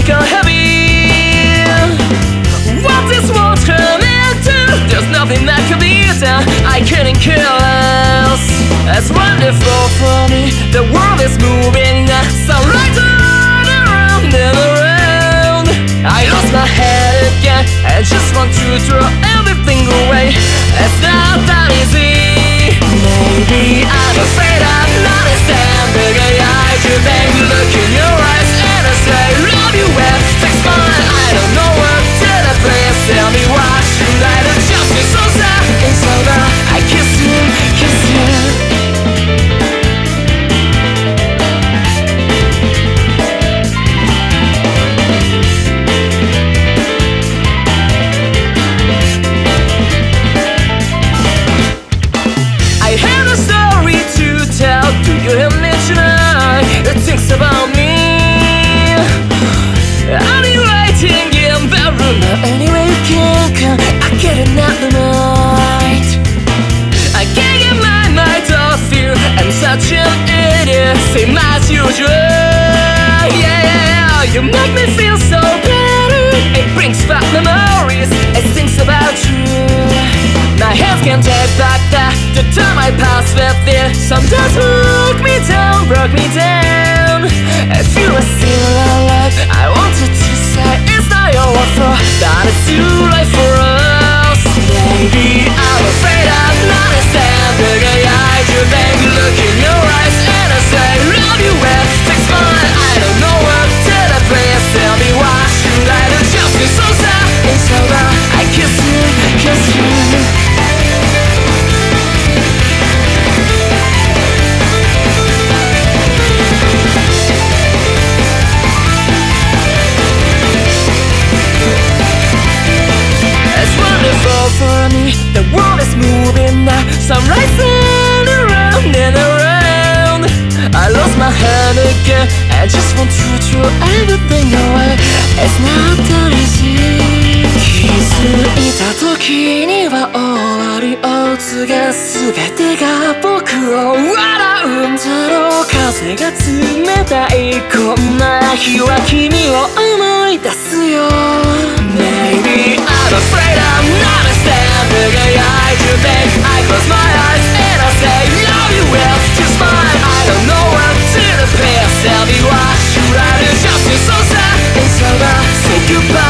become heavy. What this world turning to? There's nothing that can be done. I couldn't care less. It's wonderful for me. The world is moving. Sunlight all around and around. I lost my head again. I just want to throw everything away. It's not that easy. Maybe I'm afraid I'm not understanding. I should make look in your eyes and I say love you and fix mine. I don't know what to the place. Tell me why should I do? Just be so sad and so bad. I kiss you, kiss you. I have a story to tell. Do you hear me tonight? It thinks about me. I'll be waiting in the room. Anyway you can come, I get another night. I can't get my mind off you. I'm such an idiot, same as usual. Yeah, you make me feel so better. It brings back memories, it thinks about you. My hands can't take back the time I passed with you. Sometimes broke me down. If you are still alive, I wanted to say it's not your fault that it's too late for us. Maybe I'm afraid I'm not understanding. I just make look in your eyes and I say love you and fix mine. I don't know what to the place. Tell me why should I do? Just be so sad and so bad. I kiss you, kiss you. For me, the world is moving now. Sunrise and around and around. I lost my hand again. I just want to throw everything away. It's not that easy. 気づいた時には終わりを告げ、全てが僕を笑うんだろう。風が冷たいこんな日は君を思い出すよ。Maybe I'm afraid I'm not understanding. I do think I close my eyes and I say love you well, just mine. I don't know what to the place. Tell me why should I do? Just feel so sad and so bad. Say goodbye.